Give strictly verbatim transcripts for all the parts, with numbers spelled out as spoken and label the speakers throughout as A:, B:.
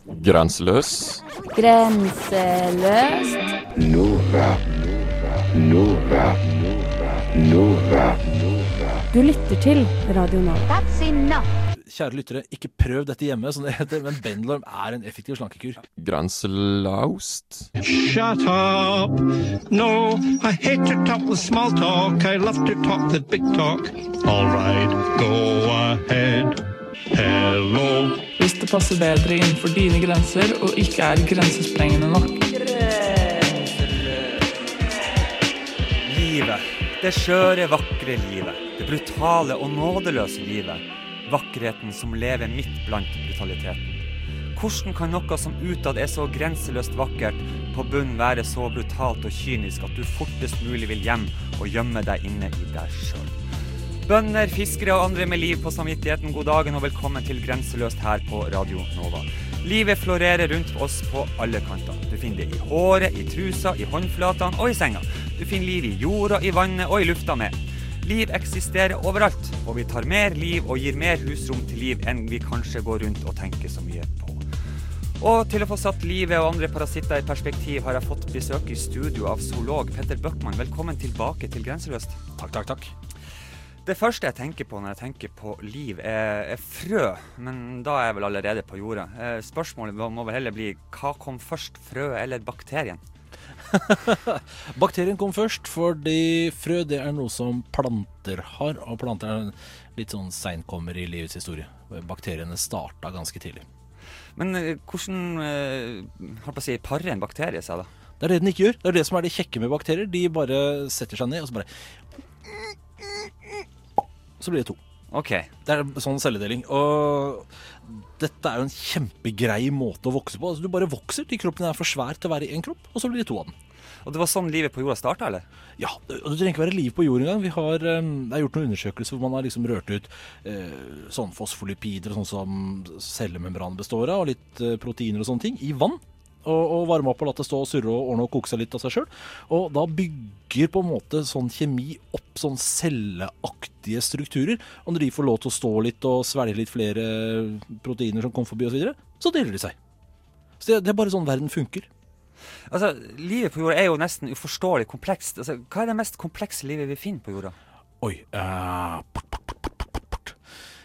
A: Grenseløs.
B: Grenseløst.
C: Nova. Nova. Nova.
B: Du lytter til Radio Nova.
D: That's enough.
E: Kjære lyttere, ikke prøv dette hjemme, som det heter, men Bendelorm er en effektiv slankekur.
A: Grenselaust.
F: Shut up. No, I hate to talk the small talk. I love to talk the big talk. All right, go ahead. Hello.
G: Hvis det passer bedre innenfor dine grenser og ikke er grensesprengende nok.
H: Livet. Det skjøre, vakre livet. Det brutale og nådeløse livet. Vakkerheten som lever midt blant brutaliteten. Hvordan kan noe som utad er så grenseløst vakkert, på bunn være så brutalt og kynisk at du fortest mulig vil hjem og gjemme deg inne i deg selv? Bønder, fiskere og andre med liv på samvittigheten, god dagen og velkommen til Grenseløst her på Radio Nova. Livet florerer rundt oss på alle kanter. Du finner det i håret, i trusa, i håndflatene og i senga. Du finner liv i jorda, i vannet og i lufta med. Liv eksisterer overalt, og vi tar mer liv og gir mer husrom til liv enn vi kanskje går rundt og tenker så mye på. Og til å få satt livet og andre parasitter i perspektiv har jeg fått besøk i studio av zoolog Petter Bøckmann. Velkommen tilbake til Grenseløst.
E: Takk, takk, takk.
H: Det første jeg tenker på når jeg tenker på liv er, er frø, men da er jeg vel allerede på jorda. Spørsmålet må vel heller bli, hva kom først, frø eller bakterien?
E: Bakterien kom først, fordi frø det er noe som planter har, og planter er litt sånn senkommer i livets historie. Bakteriene startet ganske tidlig.
H: Men hvordan, holdt på å si, parer en bakterie seg da?
E: Det er det den ikke gjør. Det er det som er det kjekke med bakterier. De bare setter seg ned, og så bare... Så blir det to.
H: Ok.
E: Det er sånn celledeling. Og dette er jo en kjempegrei måte å vokse på. Altså, du bare vokser til kroppen er for svær til å være i en kropp, og så blir det to av den.
H: Og det var sånn livet på jorda startet, eller?
E: Ja, og det trenger ikke være liv på jorden engang. Vi har, um, det er gjort noen undersøkelser hvor man har liksom rørt ut uh, sånn fosfolipider, sånn som cellemembran består av, og litt uh, proteiner og sånne ting, i vann. Og, og varme opp og la det stå og surre og ordne og koke seg litt av seg selv. Og da bygger på en måte sånn kjemi opp sånn celleaktige strukturer. Og når de får lov til å stå litt og svelge litt flere proteiner som kommer forbi og så videre, så deler de seg. Så det, det er bare sånn verden funker.
H: Altså, livet på jorda er jo nesten uforståelig komplekst. Altså, hva er det mest komplekse livet vi finner på jorda?
E: Oi, uh, port, port, port, port, port.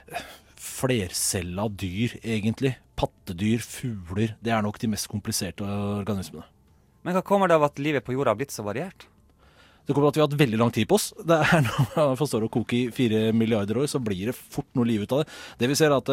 E: Flercella dyr, egentlig. Pattedyr, fugler, det er nok de mest kompliserte organismene.
H: Men hva kommer det av at livet på jorda har blitt så variert?
E: Det kommer av at vi har hatt veldig lang tid på oss. Det er når man forstår å koke i fire milliarder år, så blir det fort noe liv ut av det. Det vi ser er at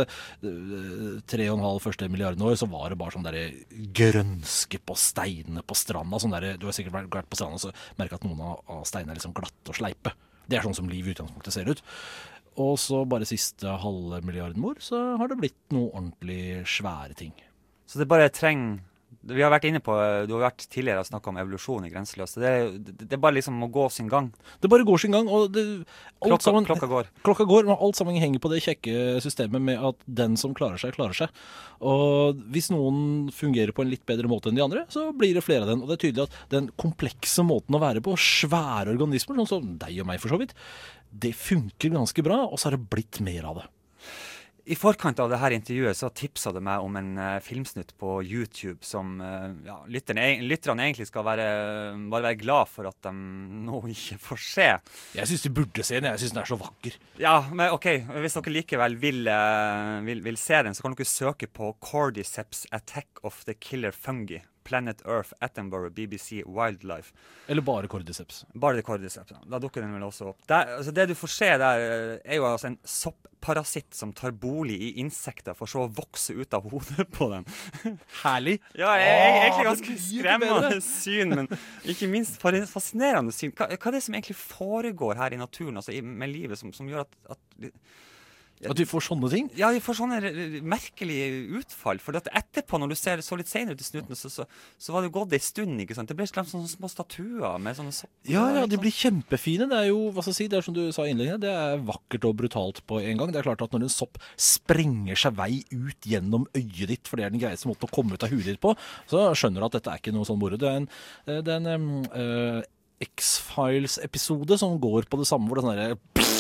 E: tre og en halv første milliarden år, så var det bare sånn der grønske på steinene på stranda. Sånn der, du har sikkert vært på stranda og så merket at noen av steinene er liksom glatte og sleipe. Det er sånn som liv i utgangspunktet ser ut. Og så bare siste halve milliarden år, så har det blitt noe ordentlig svære ting.
H: Så det bare trenger... Vi har vært inne på, du har vært tidligere og snakket om evolusjon i Grenseløst. Det, det, det bare liksom må gå sin gang.
E: Det bare går sin gang, og det,
H: klokka,
E: sammen,
H: klokka går.
E: Klokka går, men alt sammen henger på det kjekke systemet med at den som klarer seg, klarer seg. Og hvis noen fungerer på en litt bedre måte enn de andre, så blir det flere av den. Og det er tydelig at den komplekse måten å være på, svære organismer, sånn som deg og meg for så vidt, det funker ganske bra, og så har det blitt mer av det.
H: I forkant av dette intervjuet så tipset det meg om en uh, filmsnutt på YouTube som uh, ja, lytterne, lytterne egentlig skal være, bare være glad for at de nå ikke får se.
E: Jeg synes de burde se den, jeg synes den er så vakker.
H: Ja, men ok, hvis dere likevel vil, uh, vil, vil se den, så kan dere søke på Cordyceps Attack of the Killer Fungi. Planet Earth, Attenborough, B B C, Wildlife.
E: Eller bare Cordyceps.
H: Bare Cordyceps, ja. Da dukker den vel også opp. Der, altså det du får se der er jo altså en soppparasitt som tar bolig i insekter for så å vokse ut av hodet på dem.
E: Herlig.
H: Ja, jeg, jeg, egentlig ganske skremmende syn, men ikke minst fascinerende syn. Hva, hva er det som egentlig foregår her i naturen, altså i, med livet, som, som gjør at... at
E: At vi får sånne ting?
H: Ja, vi får sånne merkelige utfall. For at etterpå, når du ser så litt senere til snuten, så, så, så var det gått en stund, ikke sant? Det ble slett sånne små statuer med sånne sopp.
E: Ja, ja, de blir kjempefine. Det er jo, hva skal jeg si, det er som du sa i innlegget, det er vakkert og brutalt på en gang. Det er klart at når en sopp sprenger seg vei ut gjennom øyet ditt, for det er den greieste måten å komme ut av huet ditt på, så skjønner du at dette er ikke noe sånn moro. Det er en, det er en um, uh, X-Files-episode som går på det samme, hvor det er sånn der...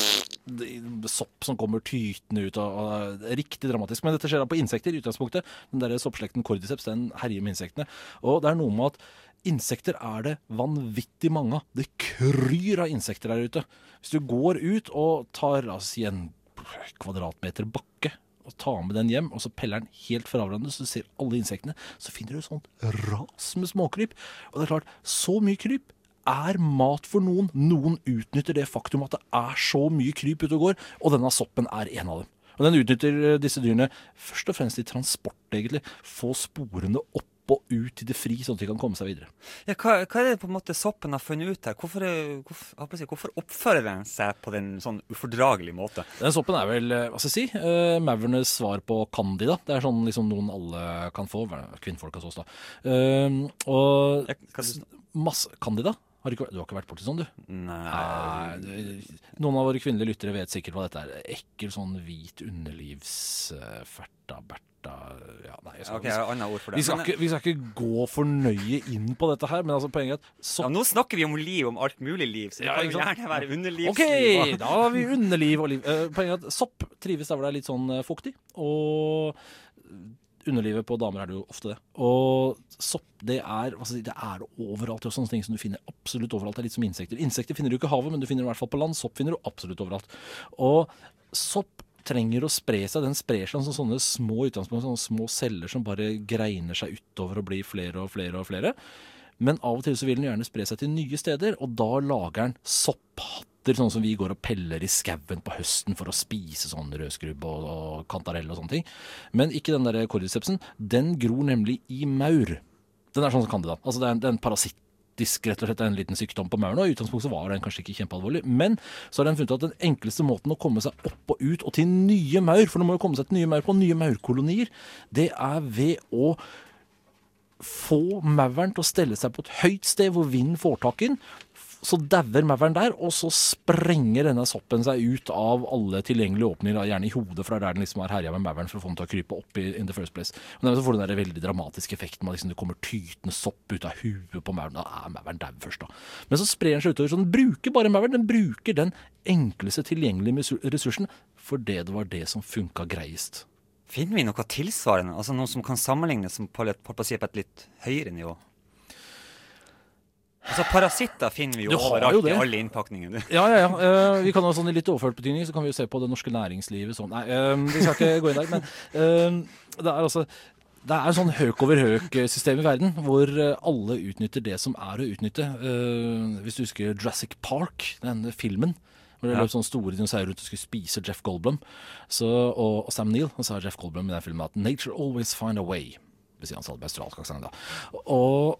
E: sopp som kommer tytende ut, og, og det er riktig dramatisk. Men dette skjer da på insekter i utgangspunktet. Den der soppslekten Cordyceps, den herjer med insektene. Og det er noe med at insekter er det vanvittig mange av. Det kryr av insekter der ute. Hvis du går ut og tar, la oss si, en kvadratmeter bakke, og tar med den hjem, og så peller den helt fra hverandre, så du ser alle insektene, så finner du sånt ras med småkryp. Og det er klart, så mye kryp er mat for noen. Noen utnytter det faktum at det er så mye kryp ute og går, og denne soppen er en av dem. Og den utnytter disse dyrene først og fremst i transport, egentlig. Få sporene opp og ut i det fri, sånn at de kan komme seg videre.
H: Ja, hva, hva er det på en måte soppen har funnet ut her? Hvorfor, hvorfor, hvorfor oppfører den seg på den sånn ufordragelig måte?
E: Den soppen er vel, hva skal jeg si, uh, Mavernes svar på Candida. Det er sånn liksom noen alle kan få, kvinnfolk hos oss da. Uh, og ja, masse Candida. Har du, ikke, du har ikke vært borti sånn, du?
H: Nei.
E: Nei. Noen av våre kvinnelige lyttere vet sikkert hva dette er. Ekkel sånn hvit underlivsferta, berta. Ja, nei, jeg skal,
H: okay, jeg har annet ord for det.
E: Vi skal, men, ikke, vi skal ikke gå for nøye inn på dette her, men altså poenget er at
H: ja, nå snakker vi om liv, om alt mulig liv, så det ja, kan jo gjerne være underlivsliv.
E: Ok, da har vi underliv og liv. Uh, poenget er at sopp trives der hvor det er litt sånn uh, fuktig, og underlivet på damer er det jo ofte det. Og sopp, det er, altså, det er det overalt. Det er sånne ting som du finner absolutt overalt. Det er litt som insekter. Insekter finner du ikke i havet, men du finner i hvert fall på land. Sopp finner du absolutt overalt. Og sopp trenger å spre seg. Den sprer seg som sånne små utgangspunkt, sånne små celler som bare greiner seg utover og blir flere og flere og flere. Men av og til så vil den gjerne spre seg til nye steder, og da lager den sopphatter, sånn som vi går og peller i skauen på høsten for å spise sånn rødskrubb og, og kantarell og sånne ting. Men ikke den der cordycepsen. Den gror nemlig i maur. Den er sånn som Candida. Altså det er en, det er en parasitt. Disk, rett og slett en liten sykdom på mauren, og i utgangspunktet var den kanskje ikke kjempealvorlig, men så har den funnet at den enkleste måten å komme seg opp og ut og til nye maur, for nå må jo komme seg til nye maur på nye maurkolonier, det er ved å få mauren til å stelle seg på et høyt sted hvor vinden får tak i den, så dauer mauren der, og så sprenger denne soppen seg ut av alle tilgjengelige åpninger, gjerne i hodet, for det er der den liksom har herja med mauren for å få den til å krype opp i in the first place. Og dermed så får du den der veldig dramatiske effekten med at liksom det kommer tytende sopp ut av huet på mauren. Da er mauren dau først da. Men så sprer den seg utover, så den bruker bare mauren, den bruker den enkleste tilgjengelige ressursen, for det det var det som funka greiest.
H: Finner vi noe tilsvarende, altså noe som kan sammenlignes på, på, på, på et litt høyere nivå? Altså parasitter finner vi jo overalt jo i alle innpakningene.
E: Ja, ja, ja. Uh, vi kan ha sånn i litt overført betydning, så kan vi jo se på det norske næringslivet sånn. Nei, uh, vi skal ikke gå inn der, men uh, det er altså, det er en sånn høk over høk-system i verden, hvor alle utnytter det som er å utnytte. Uh, hvis du husker Jurassic Park, den filmen, hvor det ja. løp sånne store dinosaurer rundt og skulle spise Jeff Goldblum, så, og, og Sam Neill, og så har Jeff Goldblum i den filmen at nature always find a way, hvis han sa det på australsk aksent da. Og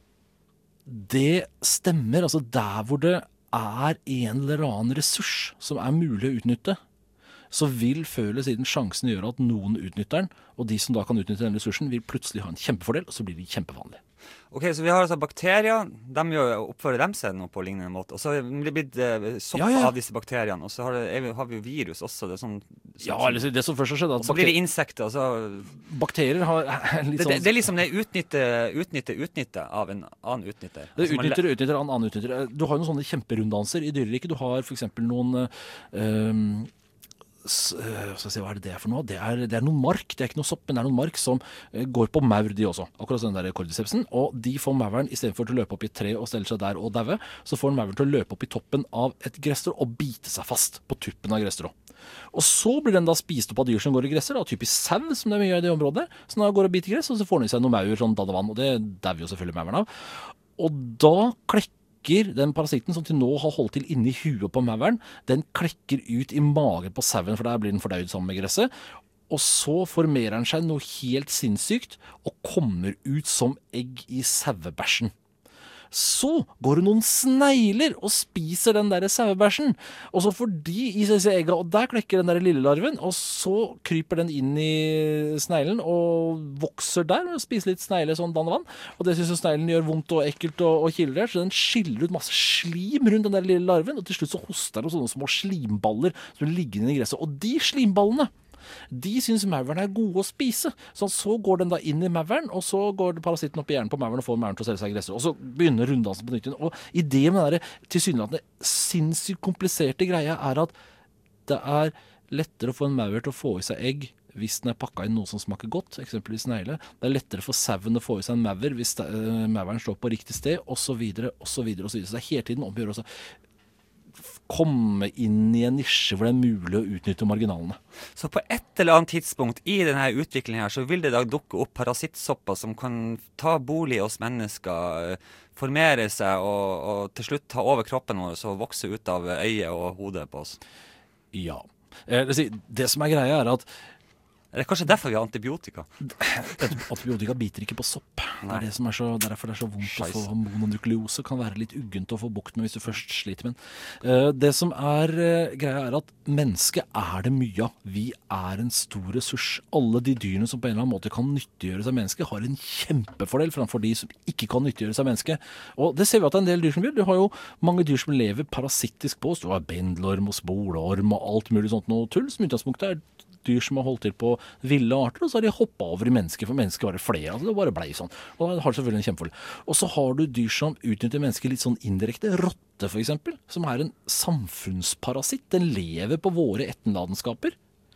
E: det stemmer, altså der hvor det er en eller annen ressurs som er mulig å utnytte, så vil før eller siden sjansen gjøre at noen utnytter den, og de som da kan utnytte den ressursen vil plutselig ha en kjempefordel, og så blir de kjempevanlige.
H: Ok, så vi har altså bakterier, de oppfører dem seg noe på lignende måte, og så blir det blitt eh, sopp ja, ja. av disse bakteriene, og så har, det, har vi jo virus også. Det er sånn, sånn,
E: ja, eller det som først har skjedd.
H: Og så blir det insekter. Så,
E: bakterier har litt sånn...
H: Det, det, det er liksom det utnytte, utnytte, utnytte av en annen utnytter.
E: Det utnytter, utnytter av en annen utnytter. Du har jo noen sånne kjemperunddanser i dyreriket. Du har for eksempel noen... Um, Så, så se, hva er det det er for noe? Det er, det er noen mark, det er ikke noe sopp, men det er noen mark som eh, går på maur de også, akkurat sånn der cordycepsen, og de får mauren, i stedet for å løpe opp i et tre og stelle seg der og daue, så får mauren til å løpe opp i toppen av et gresstrå og bite seg fast på tuppen av gresstrå. Og så blir den da spist opp av dyr som går i gresser, da, typisk sau, som det er mye i det området, så den går og biter gress, og så får den i seg noe maur, sånn dannevann, og det dauer jo selvfølgelig mauren av. Og da klekker den parasitten som til nå har holdt til inne i huet på mauren, den klekker ut i magen på sauen, for der blir den fordøyd sammen med gresset. Og så formerer den seg noe helt sinnssykt og kommer ut som egg i sauebæsjen. Så går det noen snegler og spiser den der sauebæsjen, og så får de i seg egga, og der klekker den der lille larven, og så kryper den inn i sneglen og vokser der, og spiser litt snegle sånn dannevann, og det synes jo sneglen gjør vondt og ekkelt og, og kilder, så den skiller ut masse slim rundt den der lille larven, og til slutt så hoster den sånne små slimballer som ligger inne i gresset, og de slimballene, de synes mauren er gode å spise. Så, så går den da inn i mauren, og så går parasitten opp i hjernen på mauren og får mauren til å selge seg i gresser. Og så begynner runddansen på nytt igjen. Og ideen med den tilsynelatende sinnssykt kompliserte greia er at Det er lettere å få en maur til å få i seg egg hvis den er pakket inn noe som smaker godt, eksempelvis snegle. Det er lettere for sauen å få i seg en maur hvis uh, mauren står på riktig sted, og så videre, og så videre, og så videre. Så det er hele tiden om å gjøre å komme inn i en nisje hvor det er mulig å utnytte marginalene.
H: Så på et eller annet tidspunkt i denne utviklingen her, så vil det da dukke opp parasittsopper som kan ta bolig hos mennesker, formere seg og, og til slutt ta over kroppen vår og vokse ut av øyet og hodet på oss.
E: Ja. Eh, det, det som er greia er at
H: det er kanskje derfor vi har antibiotika.
E: Antibiotika biter ikke på sopp. Det er det som er så, derfor det er så vondt Scheisse. Å få mononukleose. Kan være litt uggent å få bukt med hvis du først sliter med den. Det som er greia er at mennesket er det mye av. Vi er en stor ressurs. Alle de dyrene som på en eller annen måte kan nyttiggjøre seg mennesket, har en kjempefordel framfor de som ikke kan nyttiggjøre seg mennesket. Og det ser vi at det er en del dyr som gjør. Du har jo mange dyr som lever parasittisk på oss. Du har bendelorm og spolorm og alt mulig sånt noe tull, som utgangspunktet er dyr som har holdt til på ville arter, og så har de hoppet over i mennesker, for mennesker var det flere, altså det bare ble sånn. Og det har selvfølgelig en kjempefordel. Og så har du dyr som utnytter mennesker litt sånn indirekte, rotte for eksempel, som er en samfunnsparasitt. Den lever på våre ettenladenskaper,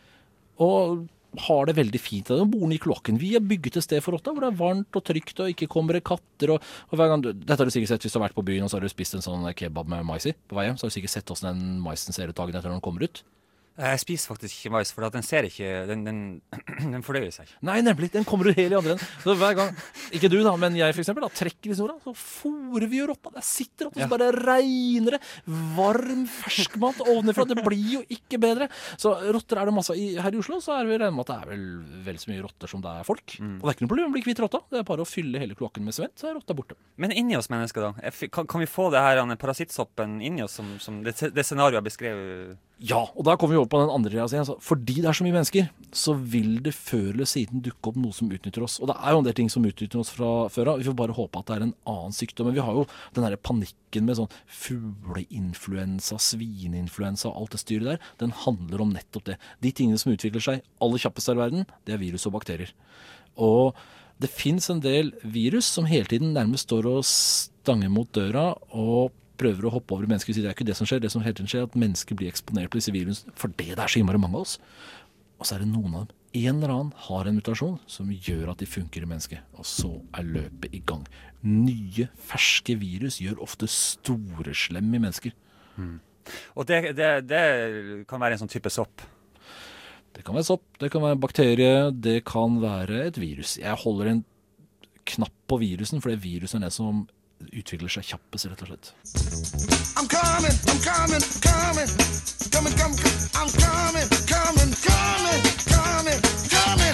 E: og har det veldig fint. Den bor i kloakken. Vi har bygget et sted for rotta, hvor det er varmt og trygt, og ikke kommer det katter, og, og hver gang du, dette har du sikkert sett hvis du har vært på byen, og så har du spist en sånn kebab med mais i på vei hjem, så har du sikkert sett hvordan den maisen ser ut dagen etter når den kommer ut.
H: Jeg spiser faktisk ikke mais, for den ser ikke, den, den, den fordøyer seg.
E: Nei, nemlig, den kommer ut helt i andre enden. Så hver gang, ikke du da, men jeg for eksempel, da, trekker i snora, så fôrer vi jo rotta. Der sitter rotta, så bare regner det. Varm, ferskmat ovenifra, det blir jo ikke bedre. Så rotter er det masse. I, her i Oslo så er vi regnet med at det er vel, vel så mye rotter som det er folk. Mm. Og det er ikke noe problem å bli kvitt rotta. Det er bare å fylle hele kloakken med sement, så er rotta borte.
H: Men inni oss mennesker da, kan, kan vi få det her parasittsoppen inni oss, som, som det, det scenarioet jeg beskrev?
E: Ja, og da kommer vi over på den andre delen. Altså, fordi det er så mye mennesker, så vil det før eller siden dukke opp noe som utnytter oss. Og det er jo en del ting som utnytter oss fra før av. Vi får bare håpe at det er en annen sykdom. Men vi har jo den her panikken med sånn fugleinfluensa, svineinfluensa og alt det styret der. Den handler om nettopp det. De tingene som utvikler seg aller kjappest i verden, det er virus og bakterier. Og det finnes en del virus som hele tiden nærmest står og stanger mot døra og prøver å hoppe over i mennesker. Det er ikke det som skjer. Det som hele tiden skjer, er at mennesker blir eksponert på disse virusene, for det er så innmari mange av oss. Og så er det noen av dem. En eller annen har en mutasjon som gjør at de funker i mennesket. Og så er løpet i gang. Nye, ferske virus gjør ofte store slem i mennesker.
H: Mm. Og det, det, det kan være en sånn type sopp?
E: Det kan være sopp, det kan være en bakterie, det kan være et virus. Jeg holder en knapp på virusen, for det virusen er det som utvikler seg kjappest, rett og slett. I'm coming, I'm coming, coming, coming, coming, I'm coming, coming, coming, coming, coming,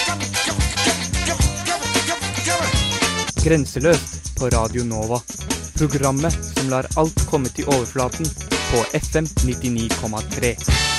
D: Grenseløst på Radio Nova. Programmet som lar alt komme til overflaten på F M nittini komma tre.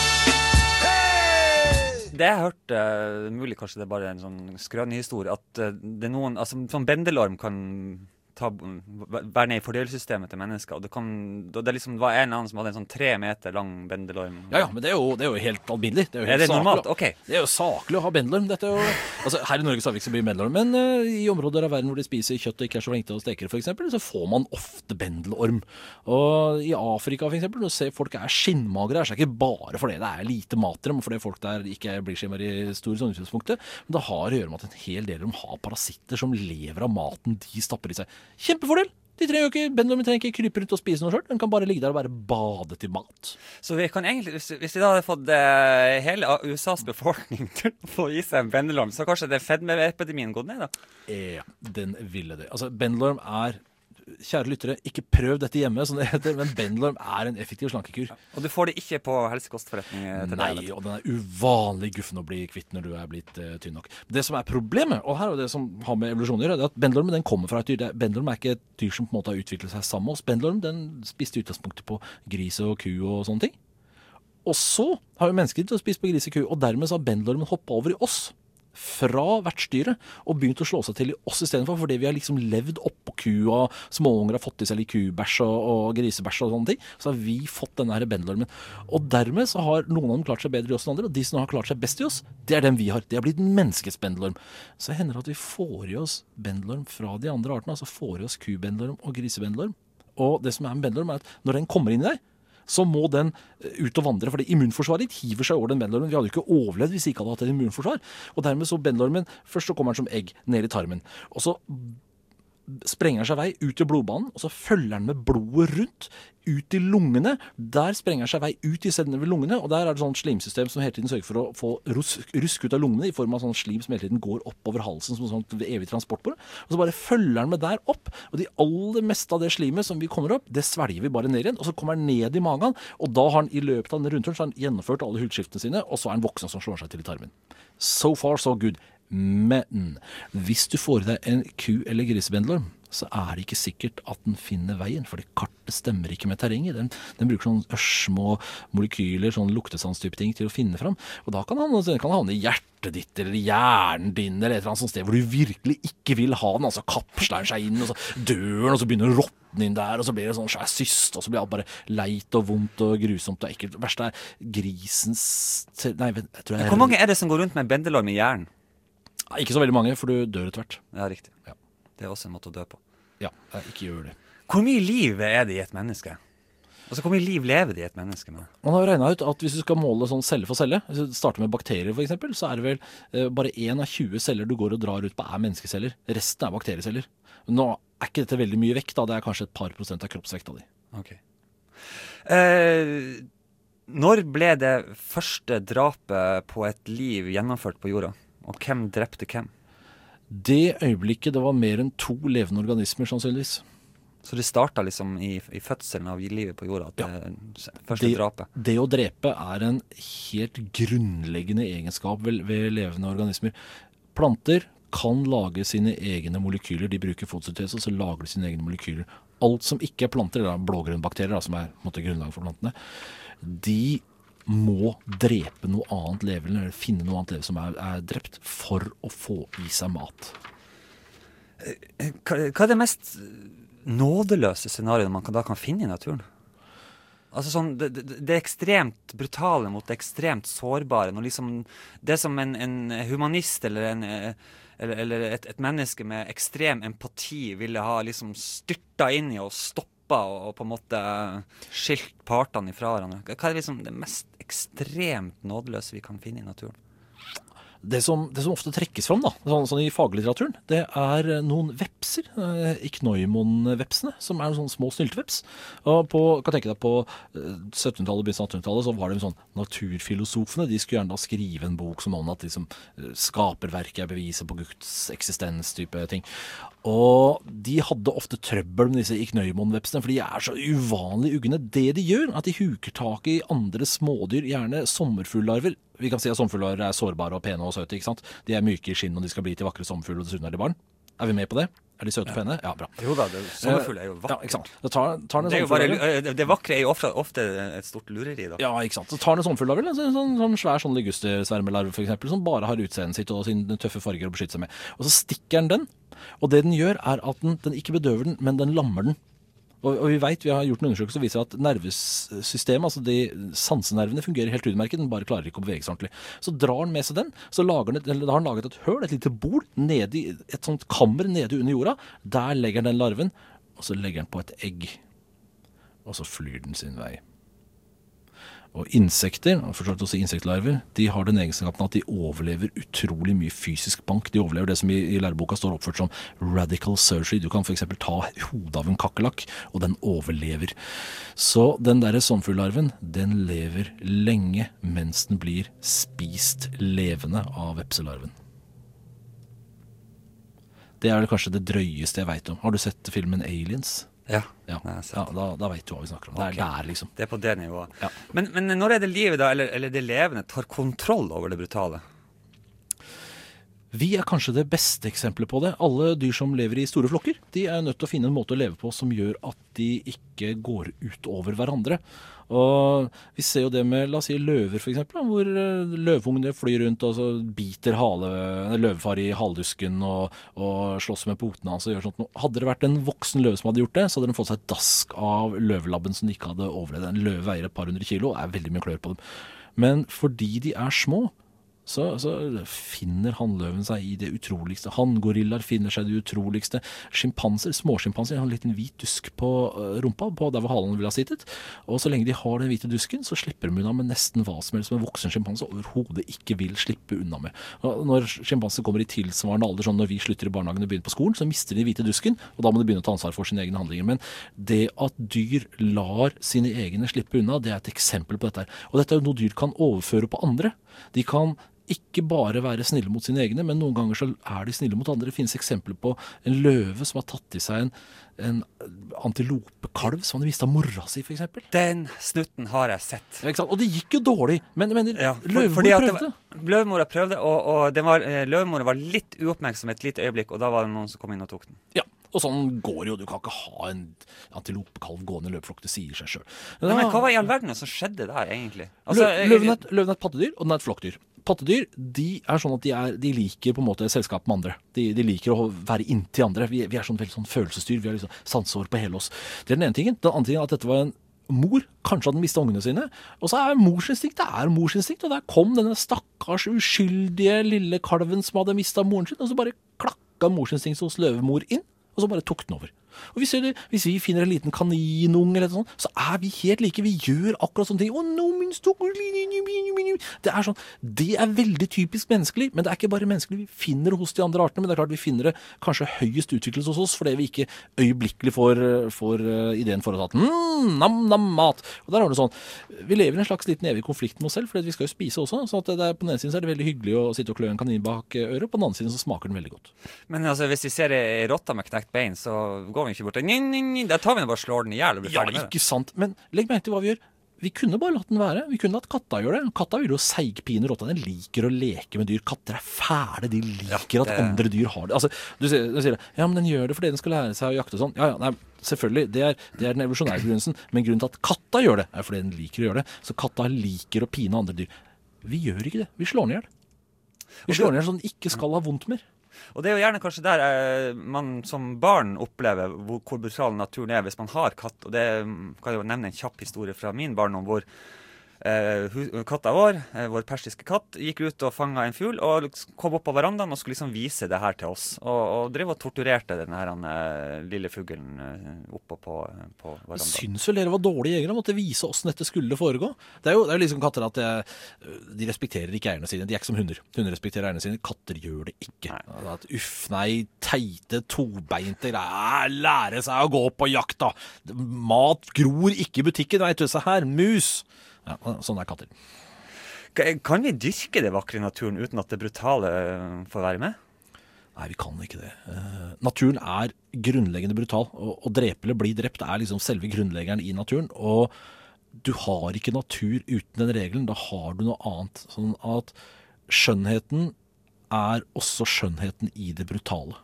H: Det jeg har hørt, uh, mulig kanskje det er bare en sånn skrønehistorie, at uh, det er noen, altså sånn bendelorm kan ta, være ned i fordelingssystemet til mennesker. Og det, kan, det, liksom, det var en eller annen som hadde en sånn tre meter lang bendelorm.
E: Ja, ja, men det er jo, det er jo helt alminnelig. Det er jo helt
H: er det
E: saklig,
H: normalt? Ok.
E: Det er jo saklig å ha bendelorm. Dette er jo, altså, her i Norge så har vi ikke så mye bendelorm, men uh, i områder av verden hvor de spiser kjøtt og ikke er så flinke til å steke det, for eksempel, så får man ofte bendelorm. Og i Afrika, for eksempel, så ser folk er skinnmagre, er ikke bare fordi det er lite mat til dem, og fordi folk der ikke blir så i store sånne utgangspunktet, men det har å gjøre med at en hel del av dem har parasitter som lever av maten de stapper i seg. Kjempefordel! De trenger jo ikke, bendelormen trenger ikke krype rundt og spise noe selv. Den kan bare ligge der og bare bade til mat.
H: Så vi kan egentlig, hvis, hvis vi da hadde fått uh, hele U S As befolkning til å få i seg en bendelorm, så kanskje det fedmeepidemien gått ned da?
E: Ja, den ville det. Altså, bendelorm er, kjære lyttere, ikke prøv dette hjemme, som det heter, men bendelorm er en effektiv slankekur.
H: Og du får det ikke på helsekostforretning? Til
E: Nei,
H: det,
E: og den er uvanlig guffen å bli kvitt når du er blitt uh, tynn nok. Det som er problemet, og her er det som har med evolusjon å gjøre, er at bendelormen den kommer fra et dyr. Bendelorm er ikke et dyr som på en måte har utviklet seg sammen med oss. Bendelorm den spiste utgangspunktet på gris og ku og sånne ting. Og så har jo mennesker til å spise på gris og ku, og dermed så har bendelormen hoppet over i oss fra vertsdyret og begynt å slå seg til i oss i stedet for, fordi vi har liksom levd oppå kua, småunger har fått i seg litt kubæsj og, og grisebæsj og sånne ting, så har vi fått denne her bendelormen. Og dermed så har noen av dem klart seg bedre i oss enn andre, og de som har klart seg best i oss, det er dem vi har. Det har blitt menneskets bendelorm. Så hender det at vi får i oss bendelorm fra de andre artene, altså får i oss kubendelorm og grisebendelorm. Og det som er med bendelorm er at når den kommer inn i deg, så må den ut og vandre, fordi immunforsvaret ditt hiver seg over den bendelormen. Vi hadde jo ikke overlevd hvis vi ikke hadde hatt et immunforsvar. Og dermed så bendelormen, først så kommer den som egg ned i tarmen, og så sprenger seg vei ut i blodbanen, og så følger den med blodet rundt, ut i lungene. Der sprenger seg vei ut i cellene ved lungene, og der er det sånn slimsystem som hele tiden sørger for å få rusk, rusk ut av lungene, i form av sånn slim som hele tiden går opp over halsen, som sånn evig transportbord. Og så bare følger den med der opp, og de aller meste av det slimet som vi kommer opp, det svelger vi bare ned igjen, og så kommer den ned i magen, og da har den i løpet av den rundturen så har den gjennomført alle hudskiftene sine, og så er den voksen som slår seg til i tarmen. So far, so good. Men hvis du får i deg en ku- eller grisebendelorm, så er det ikke sikkert at den finner veien, fordi kartet stemmer ikke med terrenget. Den, den bruker sånn ørsmå molekyler, sånn luktesanstype ting til å finne fram. Og da kan han, kan han havne i hjertet ditt, eller i hjernen din, eller et eller annet sånt sted hvor du virkelig ikke vil ha den. Altså kapsler den seg inn, og så dør den, og så begynner råtten inn der, og så blir det sånn svær syst, og så blir alt bare leit og vondt og grusomt og ekkelt. Det verste er grisens... Nei, jeg tror jeg...
H: Hvor mange er det som går rundt med bendelorm i hjernen?
E: Ikke så veldig mange, for du dør etter hvert.
H: Ja, riktig.
E: Ja.
H: Det er også en måte å dø på.
E: Ja, ikke gjør det.
H: Hvor mye liv er det i et menneske? Altså, hvor mye liv lever det i et menneske med?
E: Man har jo regnet ut at hvis du skal måle sånn celle for celle, hvis du starter med bakterier for eksempel, så er det vel eh, bare en av tjue celler du går og drar ut på er menneskeceller. Resten er bakterieceller. Nå er ikke dette veldig mye vekt, da. Det er kanskje et par prosent av kroppsvekta di.
H: Ok. Eh, når ble det første drapet på et liv gjennomført på jorda? Og hvem drepte hvem?
E: Det øyeblikket det var mer enn to levende organismer, sannsynligvis.
H: Så det startet liksom i, i fødselen av livet på jorda? At
E: Ja.
H: det, første
E: Det,
H: drapet?
E: det å drepe er en helt grunnleggende egenskap ved, ved levende organismer. Planter kan lage sine egne molekyler. De bruker fotosyntese, og så lager de sine egne molekyler. Alt som ikke er planter, eller blågrønnbakterier, da, som er på en måte, grunnlaget for plantene, de må drepe noe annet levende, eller finne noe annet levende som er, er drept, for å få i seg mat.
H: Hva, hva er det mest nådeløse scenarioet man kan, da kan finne i naturen? Altså sånn, det, det, det ekstremt brutale mot det ekstremt sårbare. Når liksom, det som en, en humanist eller, en, eller, eller et, et menneske med ekstrem empati ville ha liksom styrta inn i og stoppa og, og på en måte skilt partene ifra hverandre. Hva er liksom det mest ekstremt nådeløse vi kan finne i naturen?
E: Det som, det som ofte trekkes fram da, sånn, sånn i faglitteraturen, det er noen vepser, eh, Ichneumon-vepsene, som er sånne små snylteveps. Og på, kan tenke deg på syttenhundretallet, begynnelsen av attenhundretallet, så var det sånn naturfilosofene, de skulle gjerne da skrive en bok som om at liksom, skaperverket er beviset på Guds eksistens type ting. Og de hadde ofte trøbbel med disse Ichneumon-vepsene, for de er så uvanlig uggende. Det de gjør, er at de huker tak i andre smådyr, gjerne sommerfuglarver. Vi kan si at sommerfugler er sårbare og pene og søte, ikke sant? De er myke i skinn, og de skal bli til vakre sommerfugler, og dessuten er de barn. Er vi med på det? Er de søte og pene? Ja, bra.
H: Jo da, sommerfugler er jo vakre.
E: Ja, ikke sant? Da tar, tar
H: det, er jo bare, det vakre er jo ofte, ofte et stort lureri da.
E: Ja, ikke sant? Så tar den sommerfuglarver, en sånn, sånn svær sånn ligustersvermelarve for eksempel, som bare har utseendet sitt og sine tøffe farger å beskytte seg med. Og så stikker den den, og det den gjør er at den, den ikke bedøver den, men den lammer den. Og, og vi vet, vi har gjort en undersøkelse som viser at nervesystemet, altså de sansenervene fungerer helt utmerket, den bare klarer ikke å bevege seg ordentlig. Så drar den med seg den, så lager den, eller da har den laget et høl, et lite bord, nede i et sånt kammer nede under jorda. Der legger den larven, og så legger den på et egg. Og så flyr den sin vei. Og insekter, og forstått også insektlarver, de har den egenskapen at de overlever utrolig mye fysisk bank. De overlever det som i, i læreboka står oppført som radical surgery. Du kan for eksempel ta hodet av en kakelakk, og den overlever. Så den der sommerfuglarven, den lever lenge mens den blir spist levende av vepselarven. Det er vel kanskje det drøyeste jeg vet om. Har du sett filmen Aliens?
H: Ja,
E: ja. ja da, da vet du hva vi snakker om. Det er
H: okay.
E: der liksom.
H: Det er på det nivået.
E: Ja.
H: Men, men når er det livet da, eller, eller det levende, tar kontroll over det brutale?
E: Vi er kanskje det beste eksempelet på det. Alle dyr som lever i store flokker, de er nødt til å finne en måte å leve på som gjør at de ikke går ut over hverandre. Og vi ser jo det med, la oss si, løver for eksempel, hvor løvungene flyr rundt og så biter hale, løvefar i haldusken og, og slåss med potene hans og gjør sånt noe. Hadde det vært en voksen løve som hadde gjort det, så hadde den fått seg et dask av løvelabben som de ikke hadde overlevd. En løve veier et par hundre kilo, er veldig mye klør på dem. Men fordi de er små, så, så finner hannløven seg i det utroligste. Hanngorillaer finner seg i det utroligste. Skimpanser, småskimpanser, har en liten hvit dusk på rumpa, på der hvor halen vil ha sittet. Og så lenge de har den hvite dusken, så slipper de unna med nesten hva som helst som en voksen skimpanse overhodet ikke vil slippe unna med. Og når skimpanser kommer i tilsvarende alder, sånn når vi slutter i barnehagen og begynner på skolen, så mister de hvite dusken, og da må de begynne å ta ansvar for sine egne handlinger. Men det at dyr lar sine egne slippe unna, det er et eksempel på dette her. Og dette er jo noe dyr kan overføre på andre. De kan ikke bare være snille mot sine egne, men noen ganger så er de snille mot andre. Det finnes eksempler på en løve som har tatt i seg en, en antilopekalv som hadde mistet mora si, for eksempel.
H: Den snutten har jeg sett.
E: Ja, ikke sant? Og det gikk jo dårlig, men, men
H: ja, for,
E: løvemor prøvde.
H: Løvemora prøvde, og, og var, løvemora var litt uoppmerksom et lite øyeblikk, og da var det noen som kom inn og tok den.
E: Ja. Og sånn går jo, du kan ikke ha en antilopekalv gående løpeflokk, det sier seg selv.
H: Men, ja, men hva var i all verden som skjedde der, egentlig? Altså,
E: Løven er, løven er et pattedyr, og den er et flokkdyr. Pattedyr, de er sånn at de, er, de liker på en måte selskap med andre. De, de liker å være inntil andre. Vi, vi er sånn veldig sånn følelsesdyr, vi har liksom sansår på hele oss. Det er den ene tingen. Den andre tingen er at dette var en mor, kanskje hadde mistet ungene sine, og så er morsinstinkt, det er morsinstinkt, og der kom denne stakkars uskyldige lille kalven som hadde mistet moren sin, og så bare klakka morsinstinkt hos løvemor inn, og så bare tok den over. Og hvis vi, hvis vi finner en liten kaninung eller sånn, så er vi helt like. Vi gjør akkurat sånne ting. Å, no, min stokker. Det er sånn, det er veldig typisk menneskelig, men det er ikke bare menneskelig. Vi finner det hos de andre artene, men det er klart vi finner det kanskje høyest utviklet hos oss, fordi vi ikke øyeblikkelig får, får ideen for oss at mm, nam, nam, mat. Og der har du sånn, vi lever i en slags liten evig konflikt med oss selv, fordi vi skal jo spise også, så at det er, på den ene siden så er det veldig hyggelig å sitte og klø en kanin bak øret, på den andre siden så smaker den veldig godt.
H: Men altså, hvis vi ser en rotta med knekt bein, så går vi ikke bort der. Der tar vi den bare og slår den ihjel og blir ferdig med det.
E: Ja, ikke sant. Men legg meg til hva vi gjør. Vi kunne bare latt den være. Vi kunne latt katta gjøre det. Katta vil jo seigpine rotta. Den liker å leke med dyr. Katter er fæle. De liker ja, det... at andre dyr har det. Altså, du sier, du sier det. Ja, men den gjør det fordi den skal lære seg å jakte sånn. Ja, ja, nei, selvfølgelig. Det er, det er den evolusjonære begrunnelsen. Men grunnen til at katta gjør det, er fordi den liker å gjøre det. Så katta liker å pine andre dyr. Vi gjør ikke det. Vi slår den ihjel. Vi slår den ihjel sånn den ikke skal ha vondt mer.
H: Og det er jo gjerne kanskje der eh, man som barn opplever hvor, hvor brutal naturen er hvis man har katt. Og det kan jeg jo nevne en kjapp historie fra min barndom hvor eh, katta vår, eh, vår persiske katt, gikk ut og fanget en fugl og kom opp på verandaen og skulle liksom vise det her til oss. Og, og drev og torturerte den her eh, lille fuglen eh, oppe på, på verandaen.
E: Syns vel dere var dårlige jegere, måtte vise hvordan dette skulle foregå. Det er jo, det er jo liksom katter at det, de respekterer ikke eierne sine. De er ikke som hunder. Hunder respekterer eierne sine. Katter gjør det ikke. Nei. At, uff, nei, teite, tobeinte, lære seg å gå på jakt da. Mat gror ikke i butikken, vet du, så her, mus. Ja, sånn er katter.
H: Kan vi dyrke det vakre i naturen uten at det brutale får være med?
E: Nei, vi kan ikke det. Uh, naturen er grunnleggende brutal, og, og drepe eller bli drept er liksom selve grunnleggeren i naturen, og du har ikke natur uten den regelen, da har du noe annet. Sånn at skjønnheten er også skjønnheten i det brutale.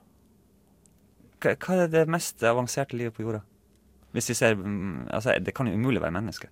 H: Hva, hva er det mest avanserte livet på jorda? Hvis vi ser, altså det kan jo umulig være menneske.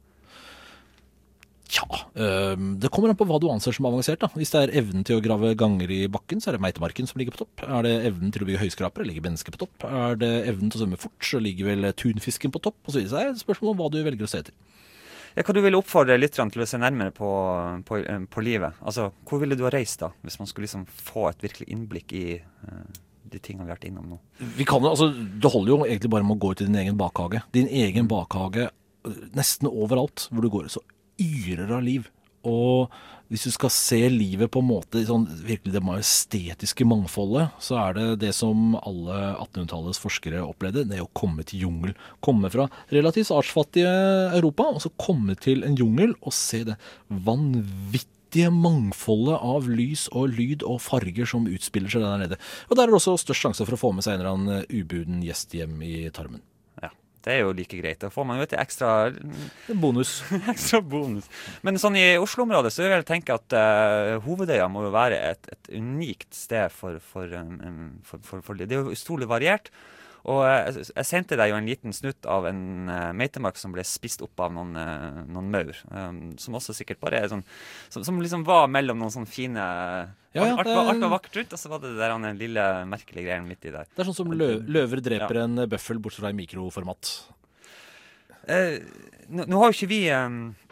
E: Ja, øh, det kommer an på hva du anser som avansert da. Hvis det er evnen til å grave ganger i bakken, så er det meitemarken som ligger på topp. Er det evnen til å bygge høyskraper, ligger mennesket på topp. Er det evnen til å svømme fort, så ligger vel tunfisken på topp. Og så videre. Det er et spørsmål om hva du velger å se etter.
H: Ja, hva du vil oppfordre litt til å se nærmere på, på, på livet? Altså, hvor ville du ha reist da, hvis man skulle liksom få et virkelig innblikk i uh, de tingene vi har vært innom nå?
E: Vi kan jo, altså, det holder jo egentlig bare med å gå ut i din egen bakhage. Din egen bakhage, nesten overalt hvor du går, så yrer av liv. Og hvis du skal se livet på en måte sånn, virkelig det majestetiske mangfoldet, så er det det som alle attenhundretallets forskere opplevde, det å komme til jungel. Komme fra relativt artsfattige Europa, og så komme til en jungel og se det vanvittige mangfoldet av lys og lyd og farger som utspiller seg der nede. Og der er det også størst sjanse for å få med seg en eller annen ubuden gjest hjem i tarmen.
H: Det er jo like greit. Da får man jo et ekstra
E: bonus.
H: ekstra bonus. Men sånn i Oslo-området så vil jeg tenke at uh, Hovedøya må jo være et, et unikt sted for, for, um, for, for, for det. Det er jo utrolig variert. Og jeg, jeg sendte deg jo en liten snutt av en uh, meitemark som ble spist opp av noen, uh, noen maur. Um, som også sikkert bare er sånn, som, som liksom var mellom noen sånne fine... Ja, ja, alt, var, alt var vakkert ut, og så var det det der en lille merkelige greier midt i der.
E: Det er sånn som lø, løver dreper ja. En bøffel bort fra i mikroformat.
H: Uh, nå, nå har jo ikke vi... Um,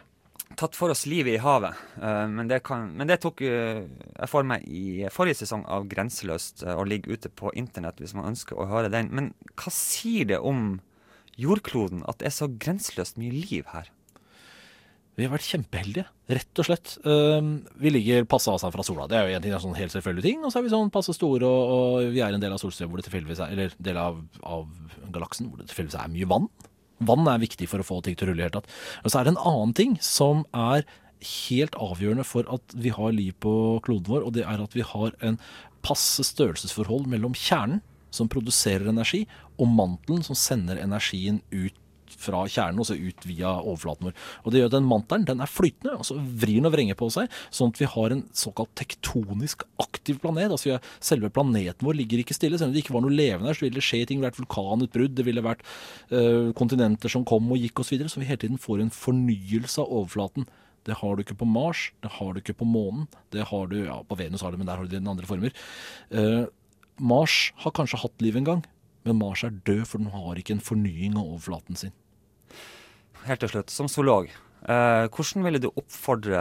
H: tatt for oss livet i havet, uh, men, det kan, men det tok uh, jeg for meg i forrige sesong av Grenseløst, uh, og ligger ute på internett hvis man ønsker å høre den. Men hva sier det om jordkloden at det er så grenseløst mye liv her?
E: Vi har vært kjempeheldige, rett og slett. Uh, vi ligger passe avstand fra sola. Det er jo en ting, en sånn helt selvfølgelig ting. Og så er vi sånn passe store, og, og vi er en del av solsystemet hvor det tilfeldigvis er, eller del av, av galaksen hvor det tilfeldigvis er mye vann. Vann er viktig for å få ting til å rulle i hele tatt. Og så er det en annen ting som er helt avgjørende for at vi har liv på kloden vår, og det er at vi har en passe størrelsesforhold mellom kjernen, som produserer energi, og mantelen som sender energien ut fra kjernen og så ut via overflaten vår. Og det gjør at den mantelen, den er flytende, og så vrir den og vrenger på seg, sånn at vi har en såkalt tektonisk aktiv planet. Altså vi har, selve planeten vår ligger ikke stille, selv om det ikke var noe levende her, så ville det skje ting, det ville vært vulkanutbrudd, det ville vært øh, kontinenter som kom og gikk og så videre, så vi hele tiden får en fornyelse av overflaten. Det har du ikke på Mars, det har du ikke på månen, det har du, ja, på Venus har du, men der har du den andre former. Uh, Mars har kanskje hatt liv en gang, men Mars er død, for den har ikke en fornying av overflaten sin.
H: Helt til slutt, som zoolog, eh, hvordan ville du oppfordre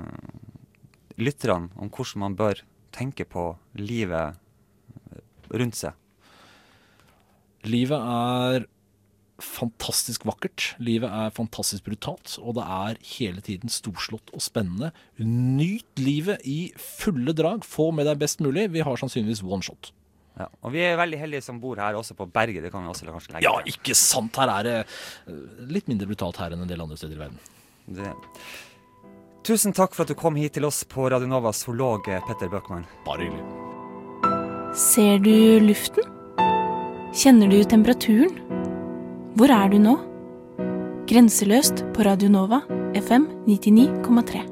H: lytterne om hvordan man bør tenke på livet rundt seg?
E: Livet er fantastisk vakkert, livet er fantastisk brutalt, og det er hele tiden storslått og spennende. Nyt livet i fulle drag, få med deg best mulig. Vi har sannsynligvis one shot.
H: Ja, og vi er veldig heldige som bor her også på berget, det kan vi også kanskje legge.
E: Ja, ikke sant, her er det litt mindre brutalt her enn en del andre steder i verden.
H: Det. Tusen takk for at du kom hit til oss på Radio Novas zoolog, Petter Bøckmann.
E: Bare hyggelig.
B: Ser du luften? Kjenner du temperaturen? Hvor er du nå? Grenseløst på Radio Nova, F M nittini komma tre.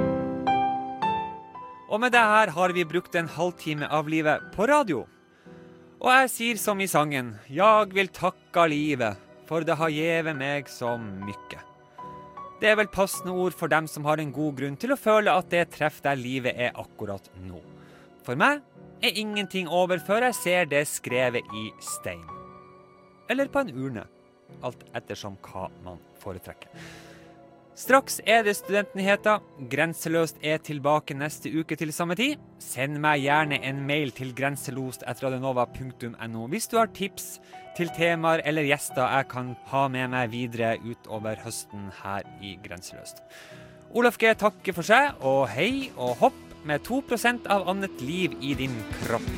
H: Og med det her har vi brukt en halvtime av livet på radio. Og jeg sier som i sangen, jeg vil takka livet, for det har gjeve meg som mykke. Det er vel passende ord for dem som har en god grunn til å føle at det treff der livet er akkurat nå. For meg er ingenting over før jeg ser det skrevet i stein. Eller på en urne, alt ettersom hva man foretrekker. Straks er det Studentnyheter. Grenseløst er tilbake neste uke til samme tid. Send meg gjerne en mail til grenselost at radionova punktum no hvis du har tips til temaer eller gjester jeg kan ha med meg videre utover høsten her i Grenseløst. Olaf G takker for seg, og hei og hopp med to prosent av annet liv i din kropp.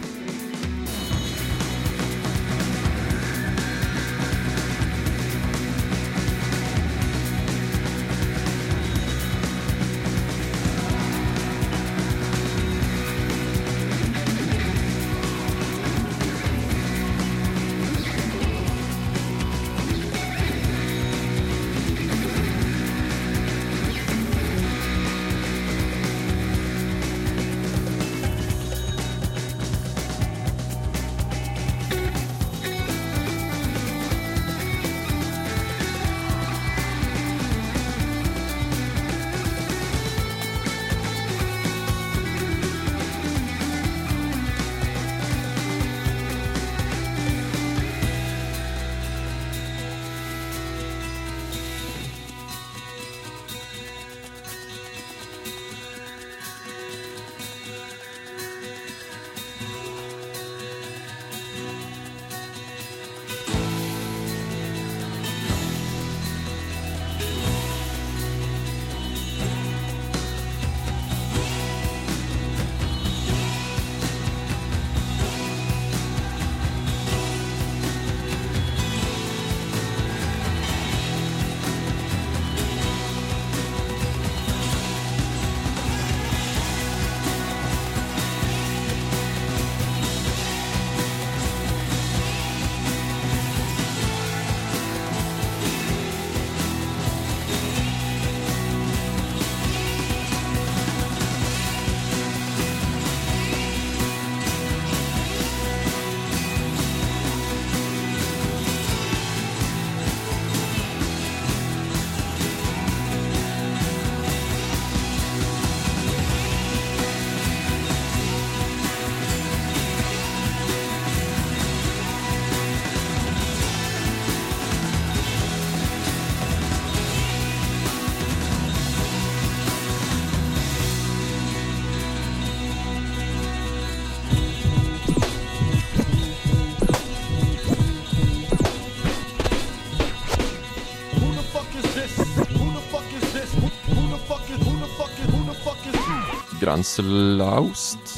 A: grenseløst.